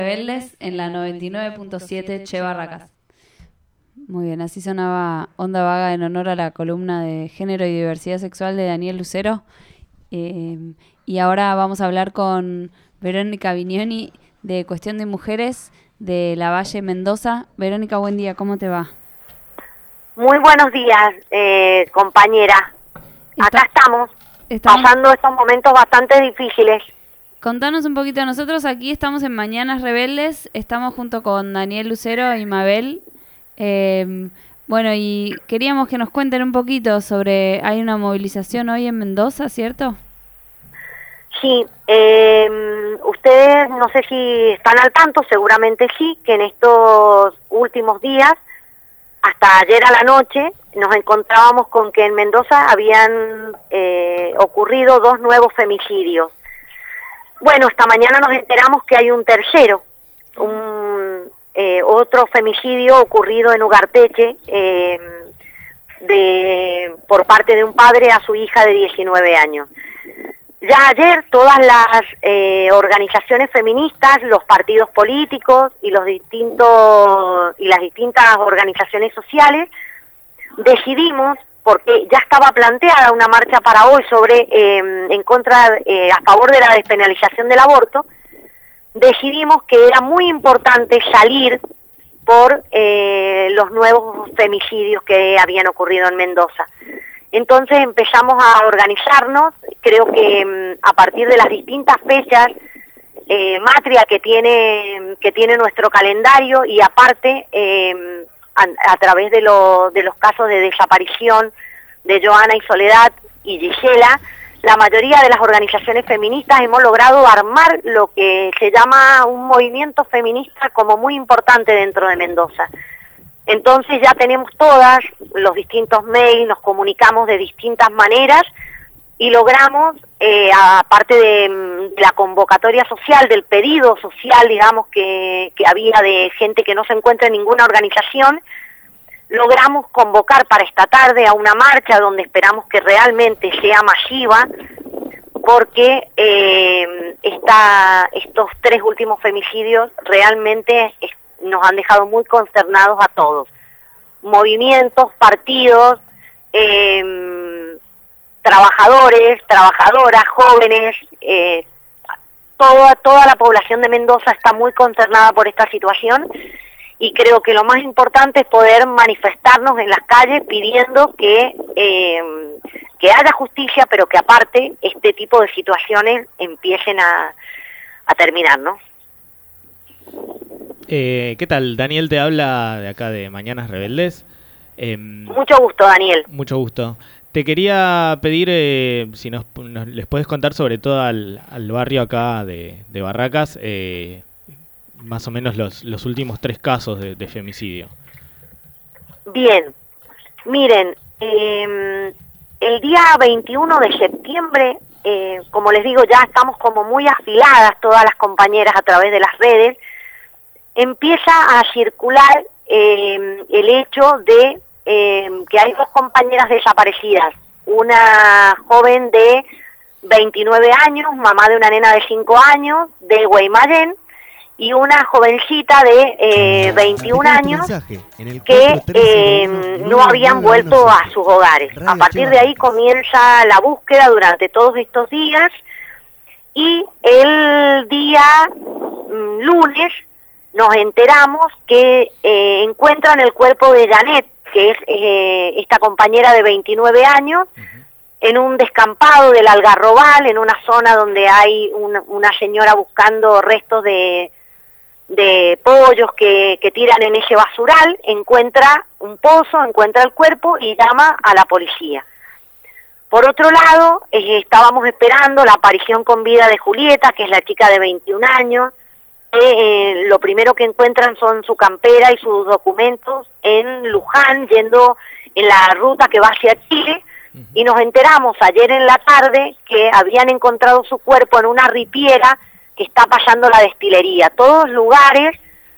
Rebeldes en la 99.7 Che Barracas. Muy bien, así sonaba Onda Vaga en honor a la columna de Género y Diversidad Sexual de Daniel Lucero. Eh, y ahora vamos a hablar con Verónica Vignoni de Cuestión de Mujeres de La Valle, Mendoza. Verónica, buen día, ¿cómo te va? Muy buenos días, compañera. Acá estamos pasando estos momentos bastante difíciles. Contanos un poquito. Nosotros aquí estamos en Mañanas Rebeldes, estamos junto con Daniel Lucero y Mabel. Bueno, y queríamos que nos cuenten un poquito sobre, hay una movilización hoy en Mendoza, ¿cierto? Sí, ustedes no sé si están al tanto, seguramente sí, que en estos últimos días, hasta ayer a la noche, nos encontrábamos con que en Mendoza habían ocurrido 2 nuevos femicidios. Bueno, esta mañana nos enteramos que hay un tercero, otro femicidio ocurrido en Ugarteche por parte de un padre a su hija de 19 años. Ya ayer todas las organizaciones feministas, los partidos políticos y las distintas organizaciones sociales decidimos, porque ya estaba planteada una marcha para hoy a favor de la despenalización del aborto, decidimos que era muy importante salir por los nuevos femicidios que habían ocurrido en Mendoza. Entonces empezamos a organizarnos, creo que a partir de las distintas fechas matria que tiene nuestro calendario, y aparte a través de los casos de desaparición de Joana y Soledad y Gisela, la mayoría de las organizaciones feministas hemos logrado armar lo que se llama un movimiento feminista como muy importante dentro de Mendoza. Entonces ya tenemos todas los distintos mails, nos comunicamos de distintas maneras y logramos, aparte de la convocatoria social, del pedido social, digamos, que había de gente que no se encuentra en ninguna organización, logramos convocar para esta tarde a una marcha donde esperamos que realmente sea masiva, porque estos 3 últimos femicidios realmente nos han dejado muy consternados a todos. Movimientos, partidos, trabajadores, trabajadoras, jóvenes, toda la población de Mendoza está muy consternada por esta situación, y creo que lo más importante es poder manifestarnos en las calles pidiendo que haya justicia, pero que aparte este tipo de situaciones empiecen a terminar, ¿no? ¿Qué tal? Daniel te habla de acá de Mañanas Rebeldes. Mucho gusto, Daniel. Mucho gusto. Te quería pedir si les puedes contar sobre todo al barrio acá de Barracas, más o menos los últimos 3 casos de femicidio. Bien, miren, el día 21 de septiembre, como les digo, ya estamos como muy afiladas todas las compañeras a través de las redes, empieza a circular el hecho de que hay 2 compañeras desaparecidas, una joven de 29 años, mamá de una nena de 5 años, de Guaymallén, y una jovencita de 21 años que no habían vuelto a sus hogares. A partir de ahí comienza la búsqueda durante todos estos días, y el día lunes nos enteramos que encuentran el cuerpo de Janet, que es esta compañera de 29 años, en un descampado del Algarrobal, en una zona donde hay una señora buscando restos de pollos que tiran en ese basural, encuentra un pozo, encuentra el cuerpo y llama a la policía. Por otro lado, estábamos esperando la aparición con vida de Julieta, que es la chica de 21 años, lo primero que encuentran son su campera y sus documentos en Luján, yendo en la ruta que va hacia Chile, y nos enteramos ayer en la tarde que habían encontrado su cuerpo en una ripiera que está pasando la destilería. Todos lugares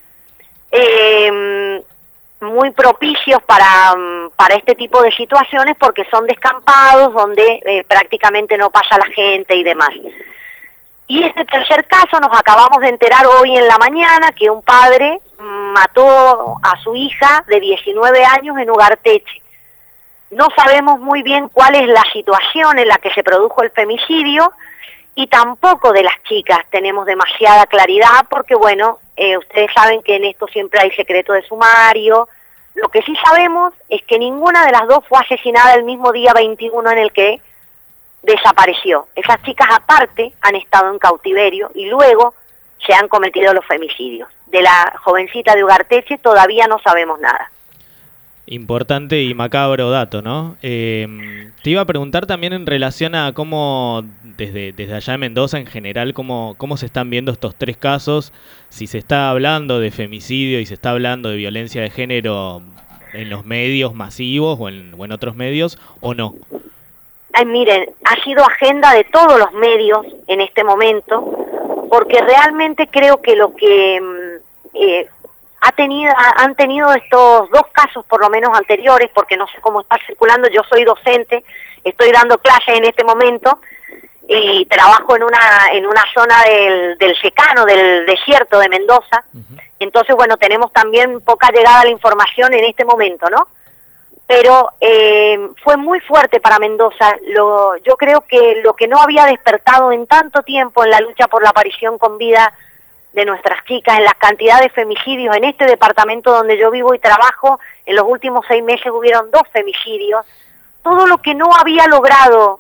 muy propicios para este tipo de situaciones, porque son descampados donde prácticamente no pasa la gente y demás. Y este tercer caso nos acabamos de enterar hoy en la mañana que un padre mató a su hija de 19 años en Ugarteche. No sabemos muy bien cuál es la situación en la que se produjo el femicidio y tampoco de las chicas tenemos demasiada claridad porque, bueno, ustedes saben que en esto siempre hay secreto de sumario. Lo que sí sabemos es que ninguna de las dos fue asesinada el mismo día 21 en el que desapareció. Esas chicas aparte han estado en cautiverio y luego se han cometido los femicidios. De la jovencita de Ugarteche todavía no sabemos nada. Importante y macabro dato, ¿no? Te iba a preguntar también en relación a cómo, desde allá en Mendoza en general, cómo se están viendo estos tres casos, si se está hablando de femicidio y se está hablando de violencia de género en los medios masivos o en otros medios, o no. Ay, miren, ha sido agenda de todos los medios en este momento, porque realmente creo que lo que han tenido estos dos casos por lo menos anteriores, porque no sé cómo está circulando, yo soy docente, estoy dando clases en este momento y trabajo en una zona del secano, del desierto de Mendoza. Entonces, bueno, tenemos también poca llegada a la información en este momento, ¿no? Pero fue muy fuerte para Mendoza. Yo creo que lo que no había despertado en tanto tiempo en la lucha por la aparición con vida de nuestras chicas, en la cantidad de femicidios en este departamento donde yo vivo y trabajo, en los últimos 6 meses hubieron 2 femicidios, todo lo que no había logrado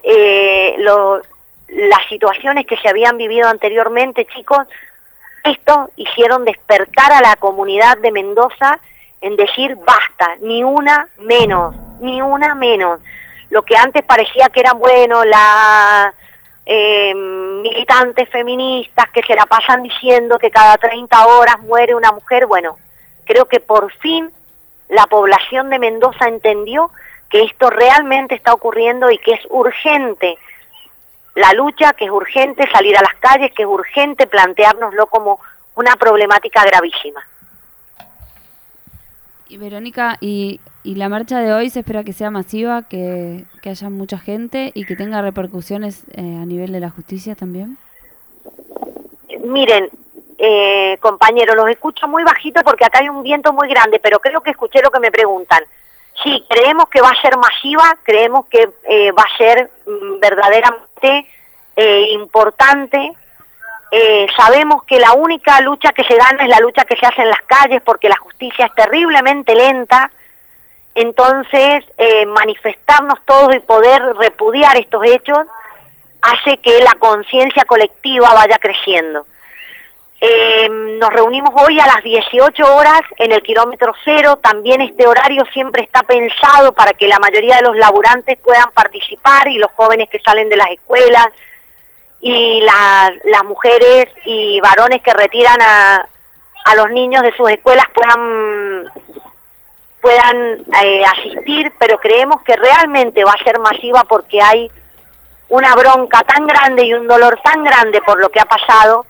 las situaciones que se habían vivido anteriormente, chicos, esto hicieron despertar a la comunidad de Mendoza en decir basta, ni una menos, ni una menos. Lo que antes parecía que eran, bueno, las militantes feministas que se la pasan diciendo que cada 30 horas muere una mujer, bueno, creo que por fin la población de Mendoza entendió que esto realmente está ocurriendo y que es urgente la lucha, que es urgente salir a las calles, que es urgente planteárnoslo como una problemática gravísima. Y Verónica, ¿y la marcha de hoy se espera que sea masiva, que haya mucha gente y que tenga repercusiones a nivel de la justicia también? Miren, compañeros, los escucho muy bajito porque acá hay un viento muy grande, pero creo que escuché lo que me preguntan. Sí, creemos que va a ser masiva, creemos que va a ser verdaderamente importante. Sabemos que la única lucha que se gana es la lucha que se hace en las calles porque la justicia es terriblemente lenta. Entonces, manifestarnos todos y poder repudiar estos hechos hace que la conciencia colectiva vaya creciendo. Nos reunimos hoy a las 18 horas en el kilómetro 0. También este horario siempre está pensado para que la mayoría de los laburantes puedan participar y los jóvenes que salen de las escuelas y las mujeres y varones que retiran a los niños de sus escuelas puedan asistir, pero creemos que realmente va a ser masiva porque hay una bronca tan grande y un dolor tan grande por lo que ha pasado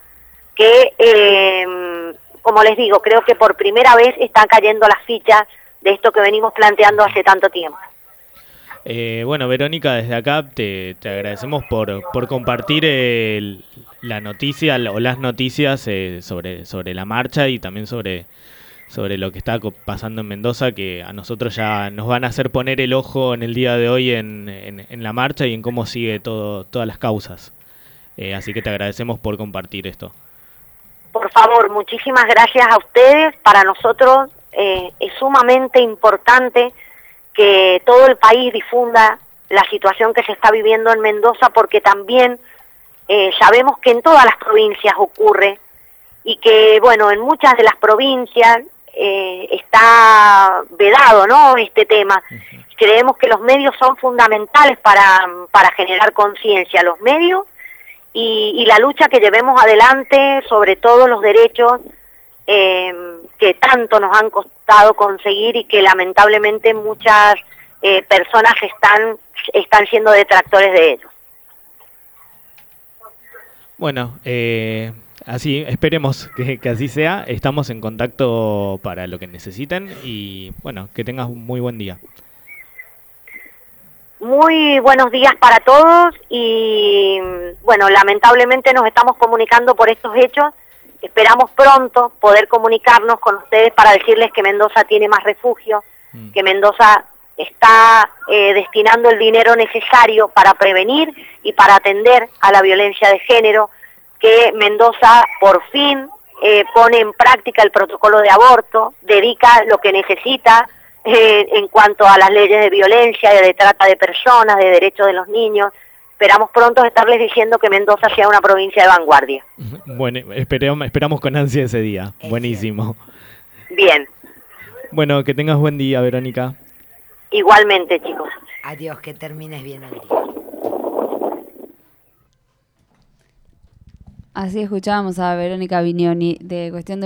que, como les digo, creo que por primera vez están cayendo las fichas de esto que venimos planteando hace tanto tiempo. Bueno, Verónica, desde acá te agradecemos por compartir la noticia o las noticias sobre la marcha y también sobre lo que está pasando en Mendoza, que a nosotros ya nos van a hacer poner el ojo en el día de hoy en la marcha y en cómo sigue todas las causas. Así que te agradecemos por compartir esto. Por favor, muchísimas gracias a ustedes. Para nosotros es sumamente importante que todo el país difunda la situación que se está viviendo en Mendoza, porque también sabemos que en todas las provincias ocurre y que, bueno, en muchas de las provincias está vedado, ¿no?, este tema. Creemos que los medios son fundamentales para generar conciencia, los medios y la lucha que llevemos adelante sobre todos los derechos que tanto nos han costado conseguir y que lamentablemente muchas personas están siendo detractores de ellos. Bueno, así esperemos que así sea. Estamos en contacto para lo que necesiten y bueno, que tengas un muy buen día. Muy buenos días para todos y bueno, lamentablemente nos estamos comunicando por estos hechos. Esperamos pronto poder comunicarnos con ustedes para decirles que Mendoza tiene más refugio, que Mendoza está destinando el dinero necesario para prevenir y para atender a la violencia de género, que Mendoza por fin pone en práctica el protocolo de aborto, dedica lo que necesita en cuanto a las leyes de violencia, de trata de personas, de derechos de los niños. Esperamos pronto estarles diciendo que Mendoza sea una provincia de vanguardia. Bueno, esperamos con ansia ese día. Buenísimo. Bien. Bueno, que tengas buen día, Verónica. Igualmente, chicos. Adiós, que termines bien el día. Así escuchábamos a Verónica Vignoni de Cuestión de